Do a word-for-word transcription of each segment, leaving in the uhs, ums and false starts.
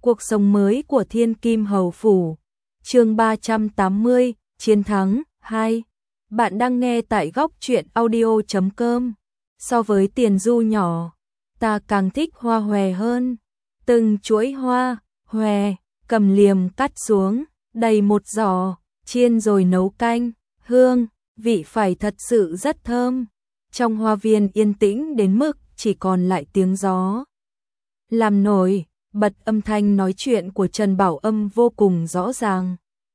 Cuộc sống mới của Thiên Kim Hầu Phủ. Chương ba trăm tám mươi, Chiến thắng hai. Bạn đang nghe tại góc truyện audio chấm com. So với tiền du nhỏ, ta càng thích hoa hòe hơn. Từng chuỗi hoa hòe, cầm liềm cắt xuống, đầy một giỏ, chiên rồi nấu canh, hương, vị phải thật sự rất thơm. Trong hoa viên yên tĩnh đến mức chỉ còn lại tiếng gió làm nổi bật, âm thanh nói chuyện của Trần Bảo Âm vô cùng rõ ràng.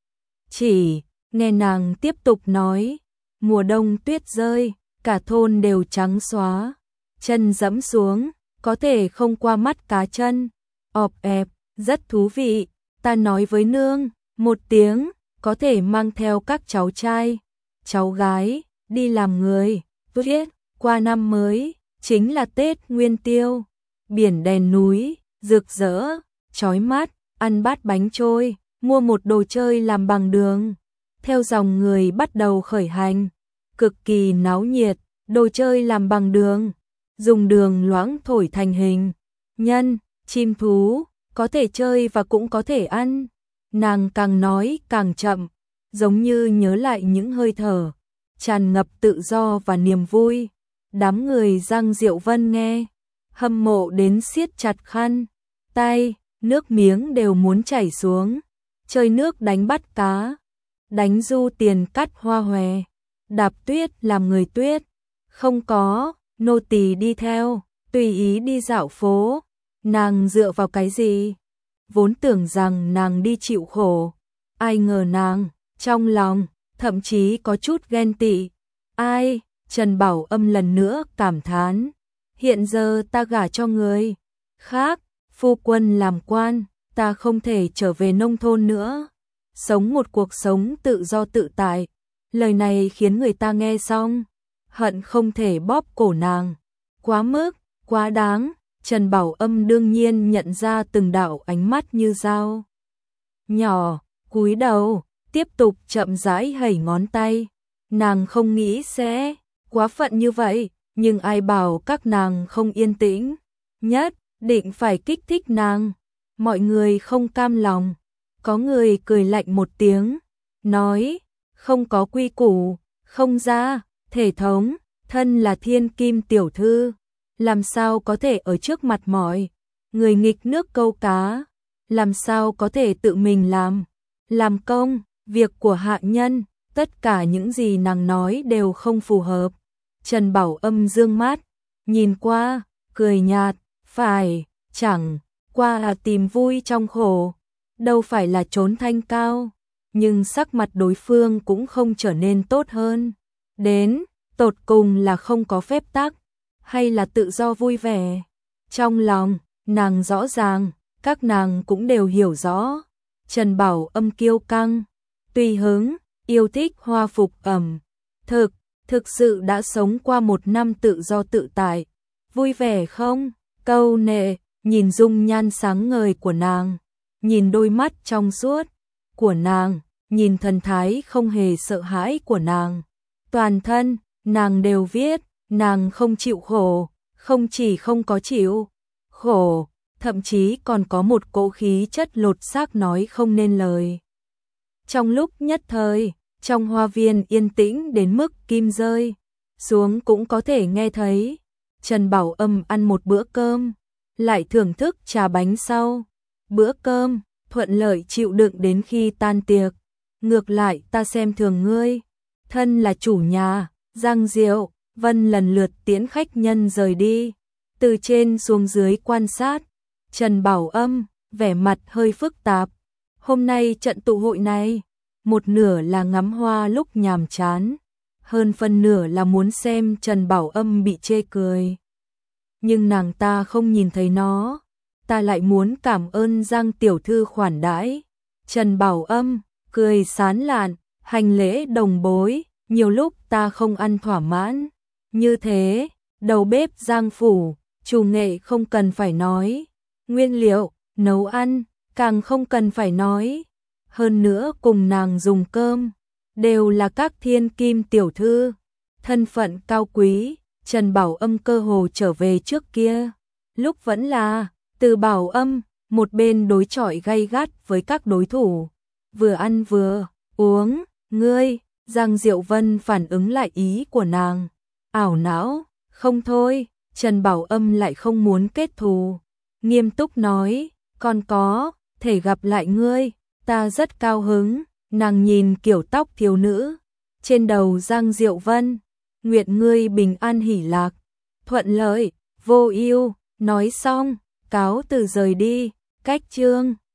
Chỉ nghe nàng tiếp tục nói, mùa đông tuyết rơi, cả thôn đều trắng xóa, chân dẫm xuống, có thể không qua mắt cá chân, ọp ẹp, rất thú vị, ta nói với nương, một tiếng, có thể mang theo các cháu trai, cháu gái, đi làm người, tuyết, qua năm mới, chính là Tết Nguyên Tiêu, biển đèn núi, rực rỡ, chói mắt, ăn bát bánh trôi, mua một đồ chơi làm bằng đường. Theo dòng người bắt đầu khởi hành, cực kỳ náo nhiệt, đồ chơi làm bằng đường, dùng đường loãng thổi thành hình, nhân, chim thú, có thể chơi và cũng có thể ăn. Nàng càng nói càng chậm, giống như nhớ lại những hơi thở, tràn ngập tự do và niềm vui. Đám người Giang Diệu Vân nghe, hâm mộ đến siết chặt khăn tay, nước miếng đều muốn chảy xuống. Chơi nước đánh bắt cá, đánh du tiền cắt hoa hòe, đạp tuyết làm người tuyết, không có, nô tỳ đi theo, tùy ý đi dạo phố. Nàng dựa vào cái gì? Vốn tưởng rằng nàng đi chịu khổ, ai ngờ nàng, trong lòng, thậm chí có chút ghen tị. Ai? Trần Bảo Âm lần nữa cảm thán, hiện giờ ta gả cho người khác, phu quân làm quan, ta không thể trở về nông thôn nữa, sống một cuộc sống tự do tự tại. Lời này khiến người ta nghe xong, hận không thể bóp cổ nàng. Quá mức, quá đáng. Trần Bảo Âm đương nhiên nhận ra từng đạo ánh mắt như dao nhỏ, cúi đầu, tiếp tục chậm rãi hẩy ngón tay. Nàng không nghĩ sẽ quá phận như vậy, nhưng ai bảo các nàng không yên tĩnh, nhất định phải kích thích nàng. Mọi người không cam lòng, có người cười lạnh một tiếng, nói, không có quy củ, không ra, thể thống, thân là thiên kim tiểu thư, làm sao có thể ở trước mặt mọi người nghịch nước câu cá, làm sao có thể tự mình làm, làm công, việc của hạ nhân, tất cả những gì nàng nói đều không phù hợp. Trần Bảo Âm dương mắt, nhìn qua, cười nhạt, phải, chẳng qua là tìm vui trong khổ, đâu phải là trốn thanh cao, nhưng sắc mặt đối phương cũng không trở nên tốt hơn. Đến, tột cùng là không có phép tắc, hay là tự do vui vẻ. Trong lòng, nàng rõ ràng, các nàng cũng đều hiểu rõ. Trần Bảo Âm kiêu căng, tùy hứng, yêu thích hoa phục ẩm thực, thực sự đã sống qua một năm tự do tự tại. Vui vẻ không? Câu nệ, nhìn dung nhan sáng ngời của nàng, nhìn đôi mắt trong suốt của nàng, nhìn thần thái không hề sợ hãi của nàng. Toàn thân, nàng đều viết, nàng không chịu khổ, không chỉ không có chịu khổ, thậm chí còn có một cỗ khí chất lột xác nói không nên lời. Trong lúc nhất thời, trong hoa viên yên tĩnh đến mức kim rơi xuống cũng có thể nghe thấy. Trần Bảo Âm ăn một bữa cơm, lại thưởng thức trà bánh sau bữa cơm, thuận lợi chịu đựng đến khi tan tiệc. Ngược lại ta xem thường ngươi, thân là chủ nhà. Giang Diệu Vân lần lượt tiễn khách nhân rời đi, từ trên xuống dưới quan sát. Trần Bảo Âm vẻ mặt hơi phức tạp. Hôm nay trận tụ hội này, một nửa là ngắm hoa lúc nhàm chán, hơn phân nửa là muốn xem Trần Bảo Âm bị chê cười. Nhưng nàng ta không nhìn thấy nó, ta lại muốn cảm ơn Giang tiểu thư khoản đãi. Trần Bảo Âm cười sán lạn, hành lễ đồng bối, nhiều lúc ta không ăn thỏa mãn. Như thế, đầu bếp Giang phủ, chủ nghệ không cần phải nói, nguyên liệu, nấu ăn, càng không cần phải nói. Hơn nữa cùng nàng dùng cơm, đều là các thiên kim tiểu thư, thân phận cao quý. Trần Bảo Âm cơ hồ trở về trước kia, lúc vẫn là Từ Bảo Âm, một bên đối chọi gay gắt với các đối thủ, vừa ăn vừa uống, ngươi, Giang Diệu Vân phản ứng lại ý của nàng, ảo não, không thôi, Trần Bảo Âm lại không muốn kết thù, nghiêm túc nói, còn có, thể gặp lại ngươi, ta rất cao hứng, nàng nhìn kiểu tóc thiếu nữ, trên đầu Giang Diệu Vân, nguyện ngươi bình an hỷ lạc, thuận lợi, vô ưu, nói xong, cáo từ rời đi, cách chương.